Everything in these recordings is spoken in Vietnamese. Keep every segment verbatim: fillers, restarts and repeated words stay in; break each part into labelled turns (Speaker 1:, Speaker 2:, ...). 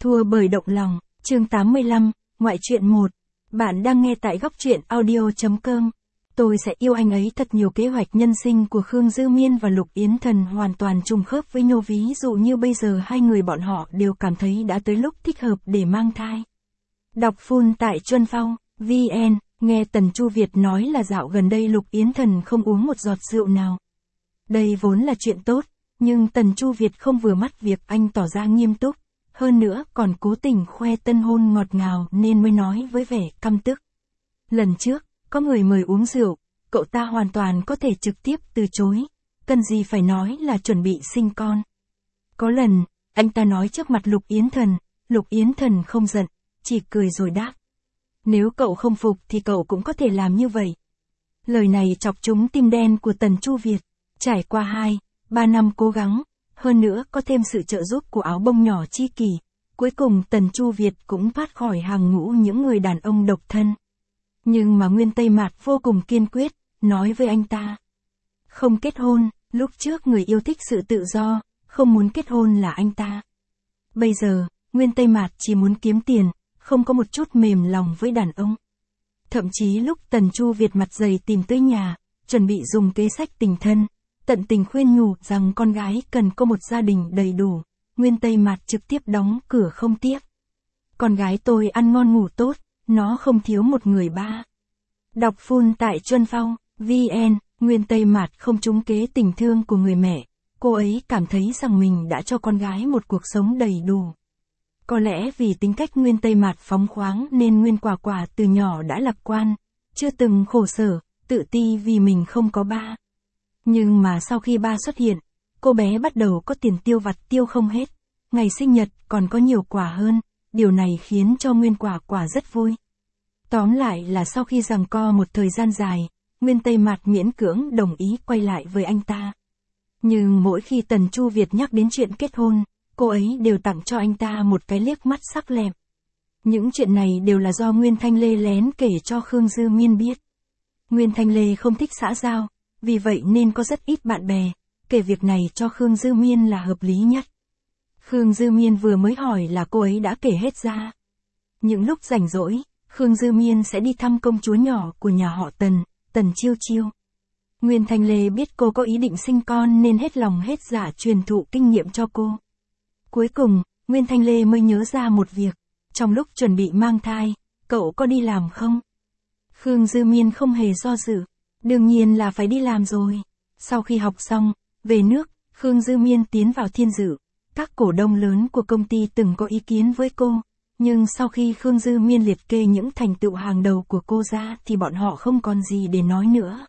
Speaker 1: Thua bởi động lòng, chương tám mươi lăm, ngoại truyện một. Bạn đang nghe tại góc truyện audio chấm com. Tôi sẽ yêu anh ấy thật nhiều. Kế hoạch nhân sinh của Khương Dư Miên và Lục Yến Thần hoàn toàn trùng khớp với nhau. Ví dụ như bây giờ hai người bọn họ đều cảm thấy đã tới lúc thích hợp để mang thai. Đọc full tại Chuân Phong, vê en, nghe Tần Chu Việt nói là dạo gần đây Lục Yến Thần không uống một giọt rượu nào. Đây vốn là chuyện tốt, nhưng Tần Chu Việt không vừa mắt việc anh tỏ ra nghiêm túc. Hơn nữa còn cố tình khoe tân hôn ngọt ngào nên mới nói với vẻ căm tức. Lần trước, có người mời uống rượu, cậu ta hoàn toàn có thể trực tiếp từ chối, cần gì phải nói là chuẩn bị sinh con. Có lần, anh ta nói trước mặt Lục Yến Thần, Lục Yến Thần không giận, chỉ cười rồi đáp. Nếu cậu không phục thì cậu cũng có thể làm như vậy. Lời này chọc trúng tim đen của Tần Chu Việt, trải qua hai, ba năm cố gắng. Hơn nữa có thêm sự trợ giúp của áo bông nhỏ chi kỷ, cuối cùng Tần Chu Việt cũng thoát khỏi hàng ngũ những người đàn ông độc thân. Nhưng mà Nguyên Tây Mạt vô cùng kiên quyết, nói với anh ta. Không kết hôn, lúc trước người yêu thích sự tự do, không muốn kết hôn là anh ta. Bây giờ, Nguyên Tây Mạt chỉ muốn kiếm tiền, không có một chút mềm lòng với đàn ông. Thậm chí lúc Tần Chu Việt mặt dày tìm tới nhà, chuẩn bị dùng kế sách tình thân. Tận tình khuyên nhủ rằng con gái cần có một gia đình đầy đủ, Nguyên Tây Mạt trực tiếp đóng cửa không tiếp. Con gái tôi ăn ngon ngủ tốt, nó không thiếu một người ba. Đọc full tại Chuân Phong, vê en, Nguyên Tây Mạt không trúng kế tình thương của người mẹ, cô ấy cảm thấy rằng mình đã cho con gái một cuộc sống đầy đủ. Có lẽ vì tính cách Nguyên Tây Mạt phóng khoáng nên Nguyên Quả Quả từ nhỏ đã lạc quan, chưa từng khổ sở, tự ti vì mình không có ba. Nhưng mà sau khi ba xuất hiện, cô bé bắt đầu có tiền tiêu vặt tiêu không hết, ngày sinh nhật còn có nhiều quà hơn, điều này khiến cho Nguyên Quả Quả rất vui. Tóm lại là sau khi giằng co một thời gian dài, Nguyên Tây Mạt miễn cưỡng đồng ý quay lại với anh ta. Nhưng mỗi khi Tần Chu Việt nhắc đến chuyện kết hôn, cô ấy đều tặng cho anh ta một cái liếc mắt sắc lẹm. Những chuyện này đều là do Nguyên Thanh Lê lén kể cho Khương Dư Miên biết. Nguyên Thanh Lê không thích xã giao, vì vậy nên có rất ít bạn bè, kể việc này cho Khương Dư Miên là hợp lý nhất. Khương Dư Miên vừa mới hỏi là cô ấy đã kể hết ra. Những lúc rảnh rỗi, Khương Dư Miên sẽ đi thăm công chúa nhỏ của nhà họ Tần, Tần Chiêu Chiêu. Nguyên Thanh Lê biết cô có ý định sinh con nên hết lòng hết dạ truyền thụ kinh nghiệm cho cô. Cuối cùng, Nguyên Thanh Lê mới nhớ ra một việc, trong lúc chuẩn bị mang thai, cậu có đi làm không? Khương Dư Miên không hề do dự. Đương nhiên là phải đi làm rồi. Sau khi học xong, về nước, Khương Dư Miên tiến vào Thiên Dự. Các cổ đông lớn của công ty từng có ý kiến với cô, nhưng sau khi Khương Dư Miên liệt kê những thành tựu hàng đầu của cô ra thì bọn họ không còn gì để nói nữa.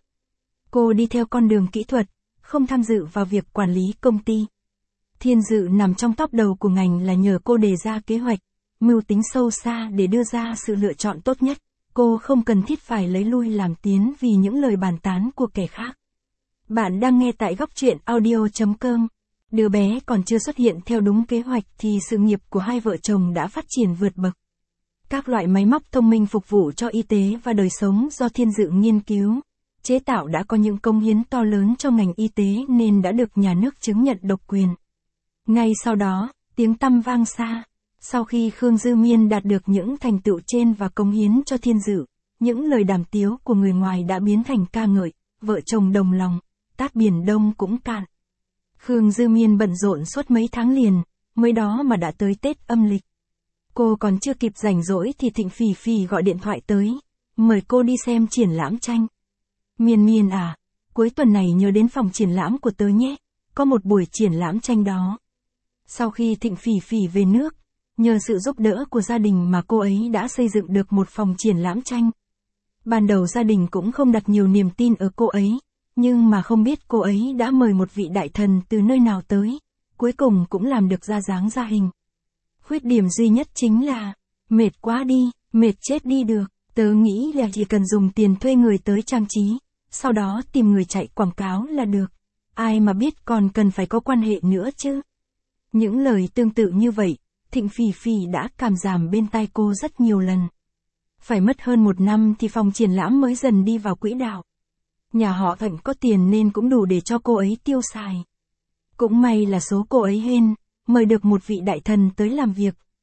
Speaker 1: Cô đi theo con đường kỹ thuật, không tham dự vào việc quản lý công ty. Thiên Dự nằm trong top đầu của ngành là nhờ cô đề ra kế hoạch, mưu tính sâu xa để đưa ra sự lựa chọn tốt nhất. Cô không cần thiết phải lấy lui làm tiến vì những lời bàn tán của kẻ khác. Bạn đang nghe tại góc truyện audio chấm com. Đứa bé còn chưa xuất hiện theo đúng kế hoạch thì sự nghiệp của hai vợ chồng đã phát triển vượt bậc. Các loại máy móc thông minh phục vụ cho y tế và đời sống do Thiên Dự nghiên cứu, chế tạo đã có những công hiến to lớn cho ngành y tế nên đã được nhà nước chứng nhận độc quyền. Ngay sau đó, tiếng tăm vang xa. Sau khi Khương Dư Miên đạt được những thành tựu trên và cống hiến cho Thiên Dự, những lời đàm tiếu của người ngoài đã biến thành ca ngợi, vợ chồng đồng lòng, tát biển Đông cũng cạn. Khương Dư Miên bận rộn suốt mấy tháng liền, mới đó mà đã tới Tết âm lịch. Cô còn chưa kịp rảnh rỗi thì Thịnh Phỉ Phỉ gọi điện thoại tới, mời cô đi xem triển lãm tranh. Miên Miên à, cuối tuần này nhớ đến phòng triển lãm của tớ nhé, có một buổi triển lãm tranh đó. Sau khi Thịnh Phỉ Phỉ về nước, nhờ sự giúp đỡ của gia đình mà cô ấy đã xây dựng được một phòng triển lãm tranh. Ban đầu gia đình cũng không đặt nhiều niềm tin ở cô ấy, nhưng mà không biết cô ấy đã mời một vị đại thần từ nơi nào tới, cuối cùng cũng làm được ra dáng ra hình. Khuyết điểm duy nhất chính là, mệt quá đi, mệt chết đi được, tớ nghĩ là chỉ cần dùng tiền thuê người tới trang trí, sau đó tìm người chạy quảng cáo là được, ai mà biết còn cần phải có quan hệ nữa chứ. Những lời tương tự như vậy, Thịnh Phỉ Phỉ đã cảm giảm bên tai cô rất nhiều lần. Phải mất hơn một năm thì phòng triển lãm mới dần đi vào quỹ đạo. Nhà họ Thịnh có tiền nên cũng đủ để cho cô ấy tiêu xài. Cũng may là số cô ấy hên, mời được một vị đại thần tới làm việc,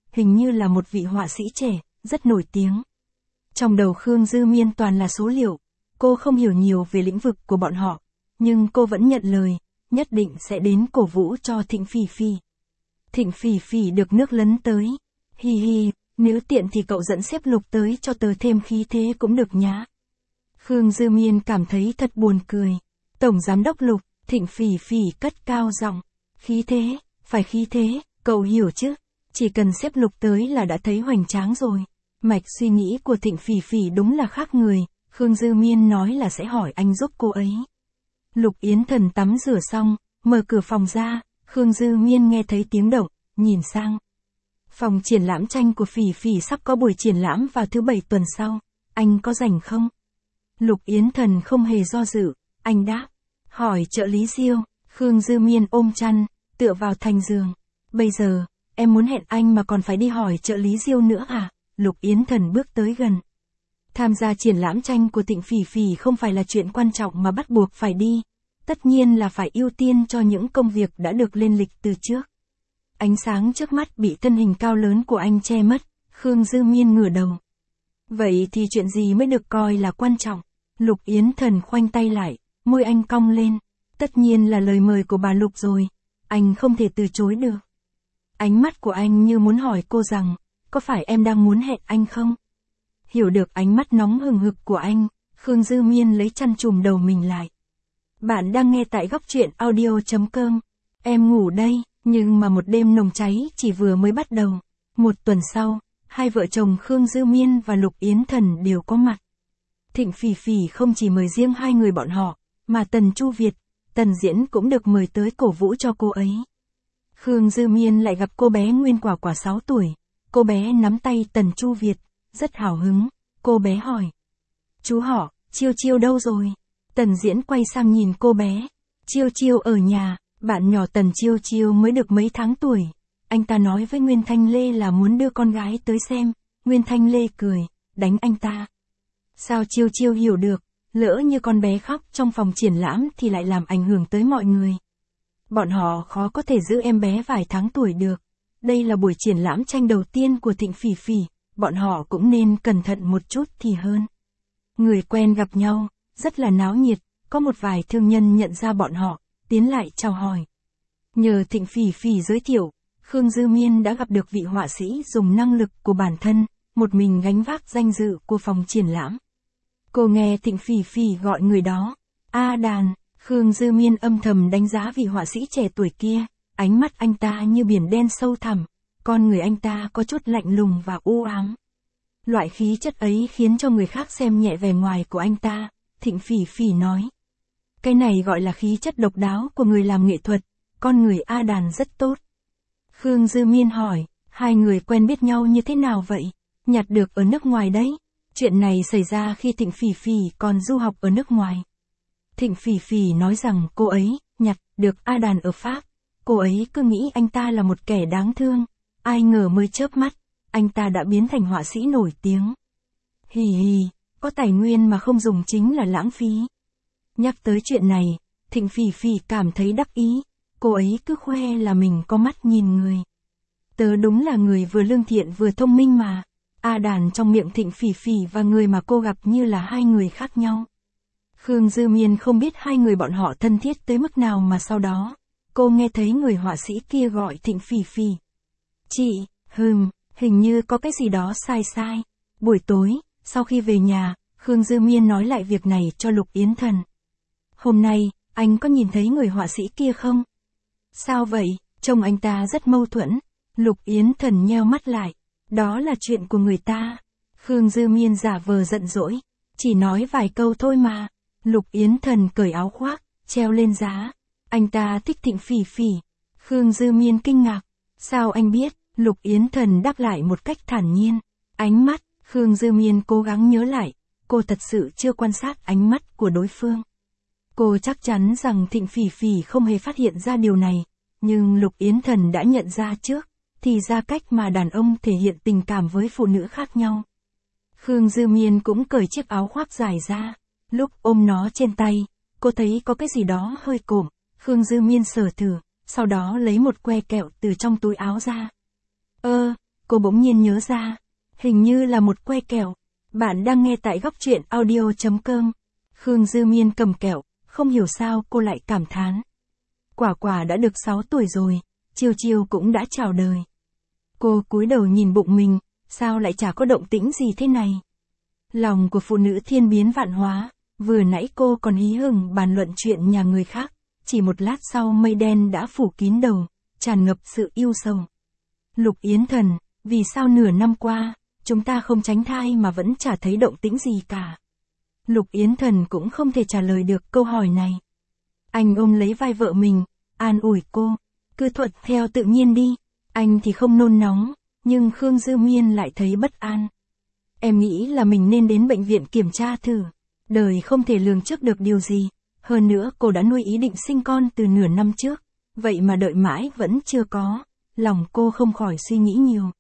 Speaker 1: hình như là một vị họa sĩ trẻ, rất nổi tiếng. Trong đầu Khương Dư Miên toàn là số liệu, cô không hiểu nhiều về lĩnh vực của bọn họ, nhưng cô vẫn nhận lời, nhất định sẽ đến cổ vũ cho Thịnh Phỉ Phỉ. Thịnh Phỉ Phỉ được nước lấn tới. Hi hi, nếu tiện thì cậu dẫn xếp Lục tới cho tớ thêm khí thế cũng được nhá. Khương Dư Miên cảm thấy thật buồn cười. Tổng giám đốc Lục, Thịnh Phỉ Phỉ cất cao giọng. Khí thế, phải khí thế, cậu hiểu chứ? Chỉ cần xếp Lục tới là đã thấy hoành tráng rồi. Mạch suy nghĩ của Thịnh Phỉ Phỉ đúng là khác người, Khương Dư Miên nói là sẽ hỏi anh giúp cô ấy. Lục Yến Thần tắm rửa xong, mở cửa phòng ra, Khương Dư Miên nghe thấy tiếng động, nhìn sang. Phòng triển lãm tranh của Phỉ Phỉ sắp có buổi triển lãm vào thứ bảy tuần sau, anh có rảnh không? Lục Yến Thần không hề do dự, anh đáp. Hỏi trợ lý Diêu, Khương Dư Miên ôm chăn, tựa vào thành giường. Bây giờ, em muốn hẹn anh mà còn phải đi hỏi trợ lý Diêu nữa à? Lục Yến Thần bước tới gần. Tham gia triển lãm tranh của Thịnh Phỉ Phỉ không phải là chuyện quan trọng mà bắt buộc phải đi. Tất nhiên là phải ưu tiên cho những công việc đã được lên lịch từ trước. Ánh sáng trước mắt bị thân hình cao lớn của anh che mất, Khương Dư Miên ngửa đầu. Vậy thì chuyện gì mới được coi là quan trọng? Lục Yến Thần khoanh tay lại, môi anh cong lên. Tất nhiên là lời mời của bà Lục rồi, anh không thể từ chối được. Ánh mắt của anh như muốn hỏi cô rằng, có phải em đang muốn hẹn anh không? Hiểu được ánh mắt nóng hừng hực của anh, Khương Dư Miên lấy chăn trùm đầu mình lại. Bạn đang nghe tại góc truyện audio chấm com. Em ngủ đây, nhưng mà một đêm nồng cháy chỉ vừa mới bắt đầu. Một tuần sau, hai vợ chồng Khương Dư Miên và Lục Yến Thần đều có mặt. Thịnh Phỉ Phỉ không chỉ mời riêng hai người bọn họ, mà Tần Chu Việt, Tần Diễn cũng được mời tới cổ vũ cho cô ấy. Khương Dư Miên lại gặp cô bé Nguyên Quả Quả sáu tuổi. Cô bé nắm tay Tần Chu Việt, rất hào hứng. Cô bé hỏi. Chú họ, Chiêu Chiêu đâu rồi? Tần Diễn quay sang nhìn cô bé. Chiêu Chiêu ở nhà, bạn nhỏ Tần Chiêu Chiêu mới được mấy tháng tuổi. Anh ta nói với Nguyên Thanh Lê là muốn đưa con gái tới xem. Nguyên Thanh Lê cười, đánh anh ta. Sao Chiêu Chiêu hiểu được, lỡ như con bé khóc trong phòng triển lãm thì lại làm ảnh hưởng tới mọi người. Bọn họ khó có thể giữ em bé vài tháng tuổi được. Đây là buổi triển lãm tranh đầu tiên của Thịnh Phỉ Phỉ, bọn họ cũng nên cẩn thận một chút thì hơn. Người quen gặp nhau, rất là náo nhiệt, có một vài thương nhân nhận ra bọn họ, tiến lại chào hỏi. Nhờ Thịnh Phỉ Phỉ giới thiệu, Khương Dư Miên đã gặp được vị họa sĩ dùng năng lực của bản thân, một mình gánh vác danh dự của phòng triển lãm. Cô nghe Thịnh Phỉ Phỉ gọi người đó, A Đàn, Khương Dư Miên âm thầm đánh giá vị họa sĩ trẻ tuổi kia, ánh mắt anh ta như biển đen sâu thẳm, con người anh ta có chút lạnh lùng và u ám. Loại khí chất ấy khiến cho người khác xem nhẹ vẻ ngoài của anh ta, Thịnh Phỉ Phỉ nói. Cái này gọi là khí chất độc đáo của người làm nghệ thuật, con người A Đàn rất tốt. Khương Dư Miên hỏi, hai người quen biết nhau như thế nào vậy? Nhặt được ở nước ngoài đấy. Chuyện này xảy ra khi Thịnh Phỉ Phỉ còn du học ở nước ngoài. Thịnh Phỉ Phỉ nói rằng cô ấy nhặt được A Đàn ở Pháp. Cô ấy cứ nghĩ anh ta là một kẻ đáng thương. Ai ngờ mới chớp mắt, anh ta đã biến thành họa sĩ nổi tiếng. Hì hì, có tài nguyên mà không dùng chính là lãng phí. Nhắc tới chuyện này, Thịnh Phỉ Phỉ cảm thấy đắc ý. Cô ấy cứ khoe là mình có mắt nhìn người. Tớ đúng là người vừa lương thiện vừa thông minh mà. A Đàn trong miệng Thịnh Phỉ Phỉ và người mà cô gặp như là hai người khác nhau. Khương Dư Miên không biết hai người bọn họ thân thiết tới mức nào mà sau đó, cô nghe thấy người họa sĩ kia gọi Thịnh Phỉ Phỉ. Chị, hừm, hình như có cái gì đó sai sai. Buổi tối, sau khi về nhà, Khương Dư Miên nói lại việc này cho Lục Yến Thần. Hôm nay, anh có nhìn thấy người họa sĩ kia không? Sao vậy, trông anh ta rất mâu thuẫn. Lục Yến Thần nheo mắt lại. Đó là chuyện của người ta. Khương Dư Miên giả vờ giận dỗi. Chỉ nói vài câu thôi mà. Lục Yến Thần cởi áo khoác, treo lên giá. Anh ta thích Thịnh Phỉ Phỉ. Khương Dư Miên kinh ngạc. Sao anh biết? Lục Yến Thần đáp lại một cách thản nhiên. Ánh mắt, Khương Dư Miên cố gắng nhớ lại. Cô thật sự chưa quan sát ánh mắt của đối phương. Cô chắc chắn rằng Thịnh Phỉ Phỉ không hề phát hiện ra điều này. Nhưng Lục Yến Thần đã nhận ra trước. Thì ra cách mà đàn ông thể hiện tình cảm với phụ nữ khác nhau. Khương Dư Miên cũng cởi chiếc áo khoác dài ra. Lúc ôm nó trên tay, cô thấy có cái gì đó hơi cộm. Khương Dư Miên sờ thử, sau đó lấy một que kẹo từ trong túi áo ra. Ơ, cô bỗng nhiên nhớ ra. Hình như là một que kẹo. Bạn đang nghe tại góc truyện audio.com. Khương Dư Miên cầm kẹo, không hiểu sao cô lại cảm thán. Quả quả đã được sáu tuổi rồi, chiều chiều cũng đã chào đời. Cô cúi đầu nhìn bụng mình, sao lại chả có động tĩnh gì thế này? Lòng của phụ nữ thiên biến vạn hóa, vừa nãy cô còn hí hửng bàn luận chuyện nhà người khác, chỉ một lát sau mây đen đã phủ kín đầu, tràn ngập sự yêu sầu. Lục Yến Thần, vì sao nửa năm qua, chúng ta không tránh thai mà vẫn chả thấy động tĩnh gì cả? Lục Yến Thần cũng không thể trả lời được câu hỏi này. Anh ôm lấy vai vợ mình, an ủi cô, cứ thuận theo tự nhiên đi. Anh thì không nôn nóng, nhưng Khương Dư Miên lại thấy bất an. Em nghĩ là mình nên đến bệnh viện kiểm tra thử. Đời không thể lường trước được điều gì. Hơn nữa cô đã nuôi ý định sinh con từ nửa năm trước. Vậy mà đợi mãi vẫn chưa có. Lòng cô không khỏi suy nghĩ nhiều.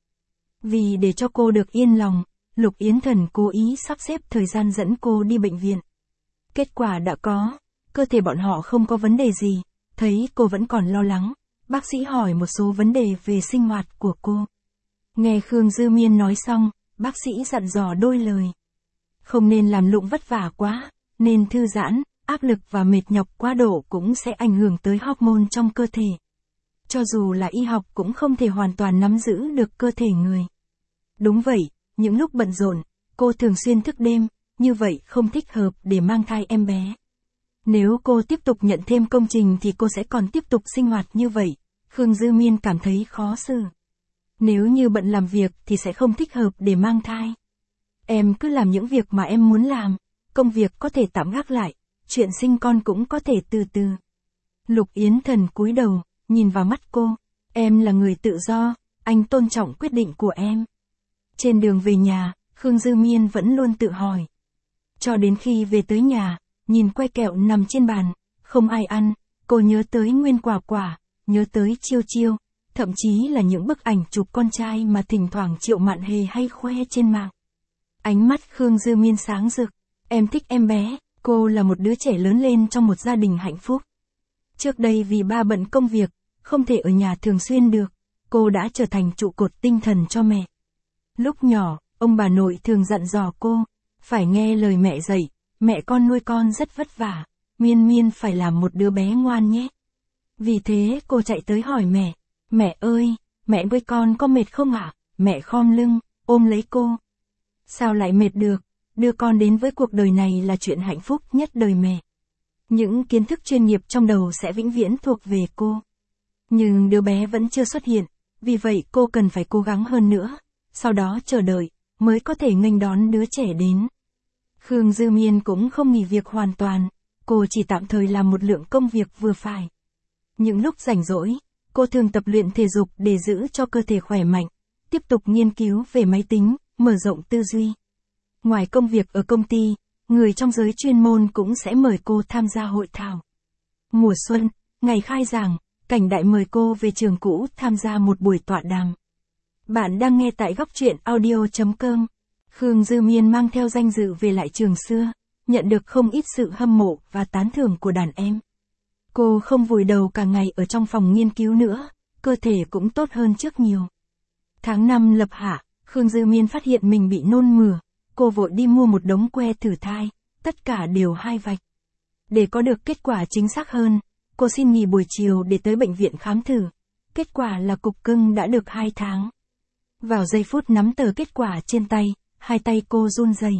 Speaker 1: Vì để cho cô được yên lòng, Lục Yến Thần cố ý sắp xếp thời gian dẫn cô đi bệnh viện. Kết quả đã có. Cơ thể bọn họ không có vấn đề gì. Thấy cô vẫn còn lo lắng, bác sĩ hỏi một số vấn đề về sinh hoạt của cô. Nghe Khương Dư Miên nói xong, bác sĩ dặn dò đôi lời. Không nên làm lụng vất vả quá, nên thư giãn, áp lực và mệt nhọc quá độ cũng sẽ ảnh hưởng tới hormone trong cơ thể. Cho dù là y học cũng không thể hoàn toàn nắm giữ được cơ thể người. Đúng vậy, những lúc bận rộn, cô thường xuyên thức đêm, như vậy không thích hợp để mang thai em bé. Nếu cô tiếp tục nhận thêm công trình thì cô sẽ còn tiếp tục sinh hoạt như vậy. Khương Dư Miên cảm thấy khó xử. Nếu như bận làm việc thì sẽ không thích hợp để mang thai. Em cứ làm những việc mà em muốn làm, công việc có thể tạm gác lại, chuyện sinh con cũng có thể từ từ. Lục Yến Thần cúi đầu, nhìn vào mắt cô. Em là người tự do, anh tôn trọng quyết định của em. Trên đường về nhà, Khương Dư Miên vẫn luôn tự hỏi. Cho đến khi về tới nhà, nhìn que kẹo nằm trên bàn, không ai ăn, cô nhớ tới Nguyên Quả Quả, nhớ tới Chiêu Chiêu, thậm chí là những bức ảnh chụp con trai mà thỉnh thoảng Triệu Mạn Hề hay khoe trên mạng. Ánh mắt Khương Dư Miên sáng rực, em thích em bé, cô là một đứa trẻ lớn lên trong một gia đình hạnh phúc. Trước đây vì ba bận công việc, không thể ở nhà thường xuyên được, cô đã trở thành trụ cột tinh thần cho mẹ. Lúc nhỏ, ông bà nội thường dặn dò cô, phải nghe lời mẹ dạy. Mẹ con nuôi con rất vất vả, Miên Miên phải làm một đứa bé ngoan nhé. Vì thế cô chạy tới hỏi mẹ, mẹ ơi, mẹ nuôi con có mệt không ạ? À? Mẹ khom lưng, ôm lấy cô. Sao lại mệt được, đưa con đến với cuộc đời này là chuyện hạnh phúc nhất đời mẹ. Những kiến thức chuyên nghiệp trong đầu sẽ vĩnh viễn thuộc về cô. Nhưng đứa bé vẫn chưa xuất hiện, vì vậy cô cần phải cố gắng hơn nữa, sau đó chờ đợi, mới có thể nghênh đón đứa trẻ đến. Khương Dư Miên cũng không nghỉ việc hoàn toàn, cô chỉ tạm thời làm một lượng công việc vừa phải. Những lúc rảnh rỗi, cô thường tập luyện thể dục để giữ cho cơ thể khỏe mạnh, tiếp tục nghiên cứu về máy tính, mở rộng tư duy. Ngoài công việc ở công ty, người trong giới chuyên môn cũng sẽ mời cô tham gia hội thảo. Mùa xuân, ngày khai giảng, Cảnh Đại mời cô về trường cũ tham gia một buổi tọa đàm. Bạn đang nghe tại góc truyện audio.com. Khương Dư Miên mang theo danh dự về lại trường xưa, nhận được không ít sự hâm mộ và tán thưởng của đàn em. Cô không vùi đầu cả ngày ở trong phòng nghiên cứu nữa, cơ thể cũng tốt hơn trước nhiều. Tháng năm lập hạ, Khương Dư Miên phát hiện mình bị nôn mửa, cô vội đi mua một đống que thử thai, tất cả đều hai vạch. Để có được kết quả chính xác hơn, cô xin nghỉ buổi chiều để tới bệnh viện khám thử. Kết quả là cục cưng đã được hai tháng. Vào giây phút nắm tờ kết quả trên tay, hai tay cô run rẩy.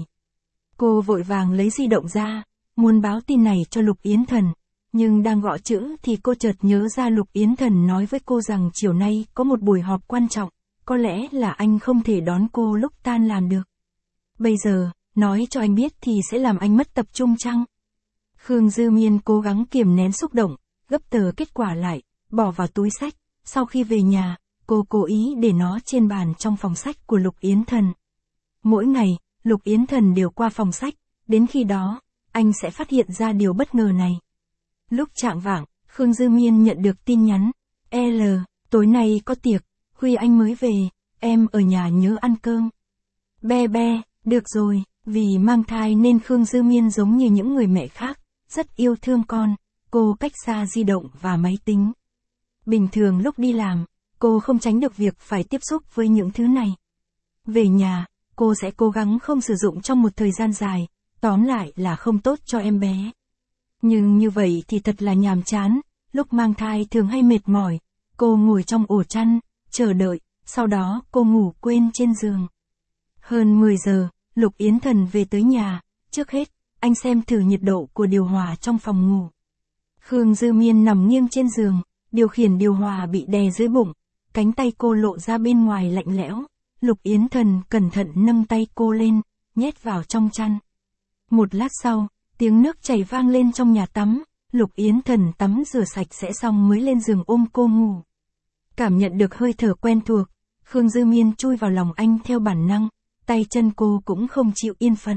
Speaker 1: Cô vội vàng lấy di động ra, muốn báo tin này cho Lục Yến Thần, nhưng đang gõ chữ thì cô chợt nhớ ra Lục Yến Thần nói với cô rằng chiều nay có một buổi họp quan trọng, có lẽ là anh không thể đón cô lúc tan làm được. Bây giờ, nói cho anh biết thì sẽ làm anh mất tập trung chăng? Khương Dư Miên cố gắng kiềm nén xúc động, gấp tờ kết quả lại, bỏ vào túi sách, sau khi về nhà, cô cố ý để nó trên bàn trong phòng sách của Lục Yến Thần. Mỗi ngày, Lục Yến Thần đều qua phòng sách, đến khi đó, anh sẽ phát hiện ra điều bất ngờ này. Lúc chạng vạng, Khương Dư Miên nhận được tin nhắn, L, tối nay có tiệc, Huy anh mới về, em ở nhà nhớ ăn cơm. Be be, được rồi, vì mang thai nên Khương Dư Miên giống như những người mẹ khác, rất yêu thương con, cô cách xa di động và máy tính. Bình thường lúc đi làm, cô không tránh được việc phải tiếp xúc với những thứ này. Về nhà, cô sẽ cố gắng không sử dụng trong một thời gian dài, tóm lại là không tốt cho em bé. Nhưng như vậy thì thật là nhàm chán, lúc mang thai thường hay mệt mỏi, cô ngồi trong ổ chăn, chờ đợi, sau đó cô ngủ quên trên giường. Hơn mười giờ, Lục Yến Thần về tới nhà, trước hết, anh xem thử nhiệt độ của điều hòa trong phòng ngủ. Khương Dư Miên nằm nghiêng trên giường, điều khiển điều hòa bị đè dưới bụng, cánh tay cô lộ ra bên ngoài lạnh lẽo. Lục Yến Thần cẩn thận nâng tay cô lên, nhét vào trong chăn. Một lát sau, tiếng nước chảy vang lên trong nhà tắm, Lục Yến Thần tắm rửa sạch sẽ xong mới lên giường ôm cô ngủ. Cảm nhận được hơi thở quen thuộc, Khương Dư Miên chui vào lòng anh theo bản năng, tay chân cô cũng không chịu yên phận.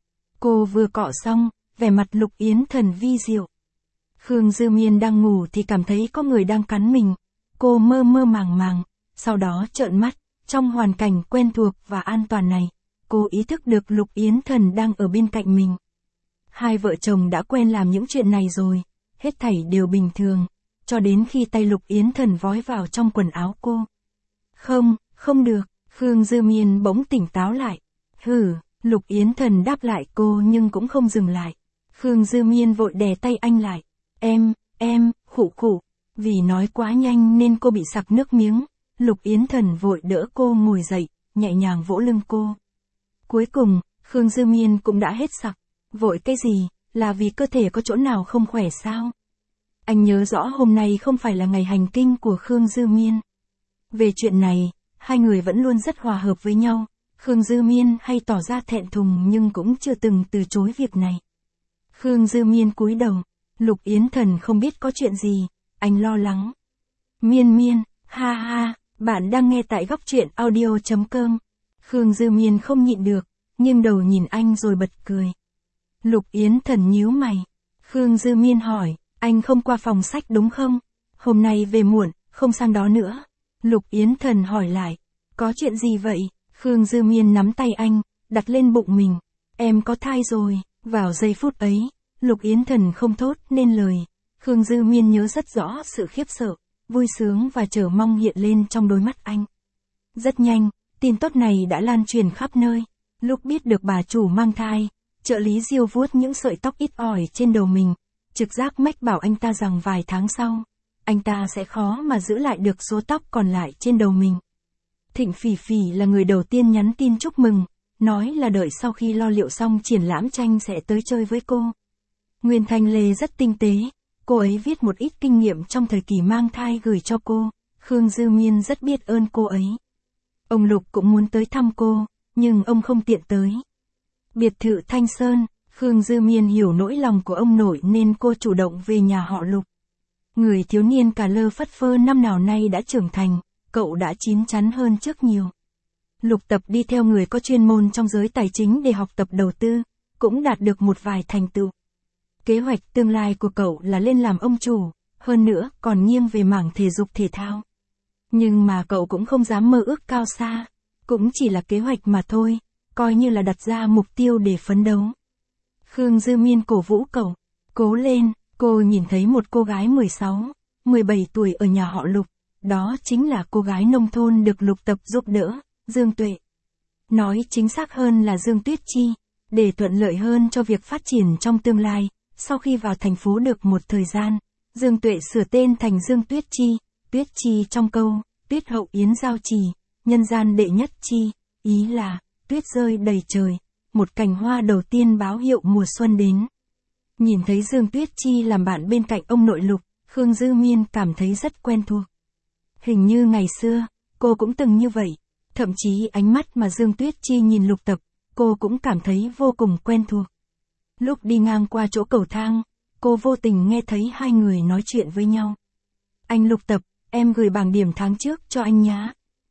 Speaker 1: Cô vừa cọ xong, vẻ mặt Lục Yến Thần vi diệu. Khương Dư Miên đang ngủ thì cảm thấy có người đang cắn mình, cô mơ mơ màng màng, sau đó trợn mắt, trong hoàn cảnh quen thuộc và an toàn này, cô ý thức được Lục Yến Thần đang ở bên cạnh mình. Hai vợ chồng đã quen làm những chuyện này rồi, hết thảy đều bình thường, cho đến khi tay Lục Yến Thần vói vào trong quần áo cô. Không, không được, Khương Dư Miên bỗng tỉnh táo lại. Hừ, Lục Yến Thần đáp lại cô nhưng cũng không dừng lại. Khương Dư Miên vội đè tay anh lại. Em, em, khụ khụ. Vì nói quá nhanh nên cô bị sặc nước miếng. Lục Yến Thần vội đỡ cô ngồi dậy, nhẹ nhàng vỗ lưng cô. Cuối cùng, Khương Dư Miên cũng đã hết sặc. Vội cái gì, là vì cơ thể có chỗ nào không khỏe sao? Anh nhớ rõ hôm nay không phải là ngày hành kinh của Khương Dư Miên. Về chuyện này, hai người vẫn luôn rất hòa hợp với nhau. Khương Dư Miên hay tỏ ra thẹn thùng nhưng cũng chưa từng từ chối việc này. Khương Dư Miên cúi đầu, Lục Yến Thần không biết có chuyện gì, anh lo lắng. Miên Miên, ha ha, bạn đang nghe tại góc truyện audio chấm com. Khương Dư Miên không nhịn được, nghiêng đầu nhìn anh rồi bật cười. Lục Yến Thần nhíu mày. Khương Dư Miên hỏi, anh không qua phòng sách đúng không? Hôm nay về muộn, không sang đó nữa. Lục Yến Thần hỏi lại, có chuyện gì vậy? Khương Dư Miên nắm tay anh, đặt lên bụng mình. Em có thai rồi. Vào giây phút ấy, Lục Yến Thần không thốt nên lời. Khương Dư Miên nhớ rất rõ sự khiếp sợ, vui sướng và chờ mong hiện lên trong đôi mắt anh. Rất nhanh, tin tốt này đã lan truyền khắp nơi. Lúc biết được bà chủ mang thai, trợ lý Diêu vuốt những sợi tóc ít ỏi trên đầu mình, trực giác mách bảo anh ta rằng vài tháng sau, anh ta sẽ khó mà giữ lại được số tóc còn lại trên đầu mình. Thịnh Phỉ Phỉ là người đầu tiên nhắn tin chúc mừng, nói là đợi sau khi lo liệu xong triển lãm tranh sẽ tới chơi với cô. Nguyên Thanh Lê rất tinh tế, cô ấy viết một ít kinh nghiệm trong thời kỳ mang thai gửi cho cô, Khương Dư Miên rất biết ơn cô ấy. Ông Lục cũng muốn tới thăm cô, nhưng ông không tiện tới. Biệt thự Thanh Sơn, Khương Dư Miên hiểu nỗi lòng của ông nội nên cô chủ động về nhà họ Lục. Người thiếu niên cà lơ phất phơ năm nào nay đã trưởng thành, cậu đã chín chắn hơn trước nhiều. Lục Tập đi theo người có chuyên môn trong giới tài chính để học tập đầu tư, cũng đạt được một vài thành tựu. Kế hoạch tương lai của cậu là lên làm ông chủ, hơn nữa còn nghiêng về mảng thể dục thể thao. Nhưng mà cậu cũng không dám mơ ước cao xa, cũng chỉ là kế hoạch mà thôi, coi như là đặt ra mục tiêu để phấn đấu. Khương Dư Miên cổ vũ cậu, cố lên, cô nhìn thấy một cô gái mười sáu, mười bảy tuổi ở nhà họ Lục, đó chính là cô gái nông thôn được Lục Tập giúp đỡ, Dương Tuệ. Nói chính xác hơn là Dương Tuyết Chi, để thuận lợi hơn cho việc phát triển trong tương lai, sau khi vào thành phố được một thời gian, Dương Tuệ sửa tên thành Dương Tuyết Chi, Tuyết Chi trong câu, Tuyết hậu yến giao trì, nhân gian đệ nhất chi, ý là, tuyết rơi đầy trời, một cành hoa đầu tiên báo hiệu mùa xuân đến. Nhìn thấy Dương Tuyết Chi làm bạn bên cạnh ông nội Lục, Khương Dư Miên cảm thấy rất quen thuộc. Hình như ngày xưa, cô cũng từng như vậy, thậm chí ánh mắt mà Dương Tuyết Chi nhìn Lục Tập, cô cũng cảm thấy vô cùng quen thuộc. Lúc đi ngang qua chỗ cầu thang, cô vô tình nghe thấy hai người nói chuyện với nhau. Anh Lục Tập, em gửi bảng điểm tháng trước cho anh nhá.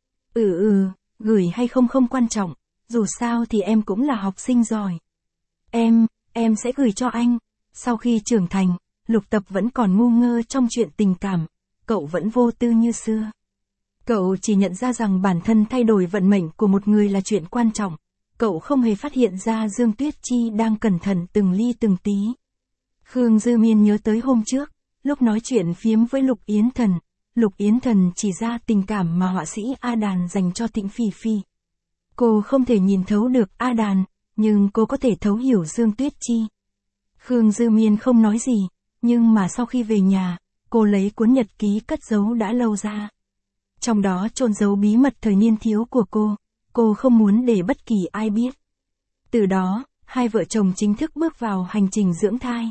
Speaker 1: Ừ ừ, gửi hay không không quan trọng, dù sao thì em cũng là học sinh giỏi. Em, em sẽ gửi cho anh. Sau khi trưởng thành, Lục Tập vẫn còn ngu ngơ trong chuyện tình cảm, cậu vẫn vô tư như xưa. Cậu chỉ nhận ra rằng bản thân thay đổi vận mệnh của một người là chuyện quan trọng. Cậu không hề phát hiện ra Dương Tuyết Chi đang cẩn thận từng ly từng tí. Khương Dư Miên nhớ tới hôm trước, lúc nói chuyện phiếm với Lục Yến Thần, Lục Yến Thần chỉ ra tình cảm mà họa sĩ A Đàn dành cho Tịnh Phỉ Phỉ. Cô không thể nhìn thấu được A Đàn, nhưng cô có thể thấu hiểu Dương Tuyết Chi. Khương Dư Miên không nói gì, nhưng mà sau khi về nhà, cô lấy cuốn nhật ký cất giấu đã lâu ra. Trong đó chôn giấu bí mật thời niên thiếu của cô, cô không muốn để bất kỳ ai biết. Từ đó, hai vợ chồng chính thức bước vào hành trình dưỡng thai.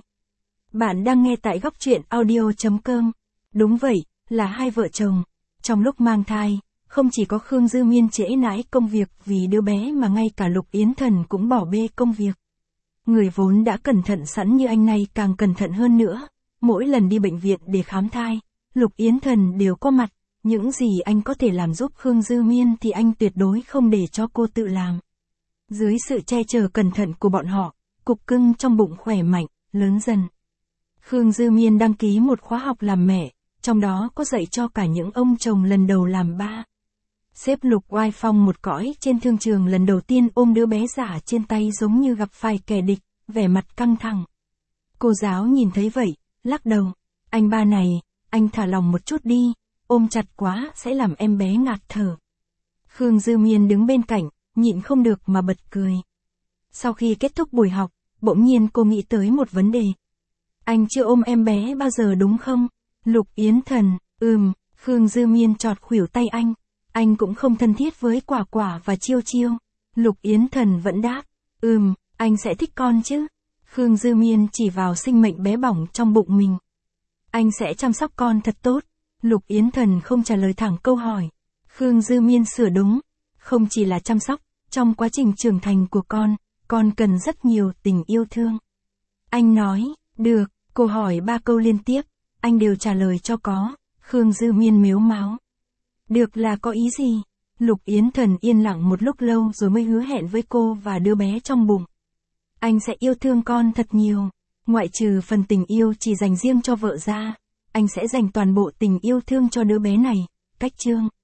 Speaker 1: Bạn đang nghe tại góc truyện audio chấm com. Đúng vậy, là hai vợ chồng. Trong lúc mang thai, không chỉ có Khương Dư Miên trễ nải công việc vì đứa bé mà ngay cả Lục Yến Thần cũng bỏ bê công việc. Người vốn đã cẩn thận sẵn như anh này càng cẩn thận hơn nữa. Mỗi lần đi bệnh viện để khám thai, Lục Yến Thần đều có mặt. Những gì anh có thể làm giúp Khương Dư Miên thì anh tuyệt đối không để cho cô tự làm. Dưới sự che chở cẩn thận của bọn họ, cục cưng trong bụng khỏe mạnh, lớn dần. Khương Dư Miên đăng ký một khóa học làm mẹ, trong đó có dạy cho cả những ông chồng lần đầu làm ba. Sếp Lục oai phong một cõi trên thương trường lần đầu tiên ôm đứa bé giả trên tay giống như gặp phải kẻ địch, vẻ mặt căng thẳng. Cô giáo nhìn thấy vậy, lắc đầu. Anh ba này, anh thả lòng một chút đi, ôm chặt quá sẽ làm em bé ngạt thở. Khương Dư Miên đứng bên cạnh, nhịn không được mà bật cười. Sau khi kết thúc buổi học, bỗng nhiên cô nghĩ tới một vấn đề. Anh chưa ôm em bé bao giờ đúng không? Lục Yến Thần, ừm, Khương Dư Miên chọt khuỷu tay anh. Anh cũng không thân thiết với Quả Quả và Chiêu Chiêu. Lục Yến Thần vẫn đáp, ừm, anh sẽ thích con chứ. Khương Dư Miên chỉ vào sinh mệnh bé bỏng trong bụng mình. Anh sẽ chăm sóc con thật tốt. Lục Yến Thần không trả lời thẳng câu hỏi. Khương Dư Miên sửa đúng. Không chỉ là chăm sóc, trong quá trình trưởng thành của con, con cần rất nhiều tình yêu thương. Anh nói, được, cô hỏi ba câu liên tiếp, anh đều trả lời cho có. Khương Dư Miên mếu máo. Được là có ý gì? Lục Yến Thần yên lặng một lúc lâu rồi mới hứa hẹn với cô và đứa bé trong bụng. Anh sẽ yêu thương con thật nhiều. Ngoại trừ phần tình yêu chỉ dành riêng cho vợ ra, anh sẽ dành toàn bộ tình yêu thương cho đứa bé này. Cách chương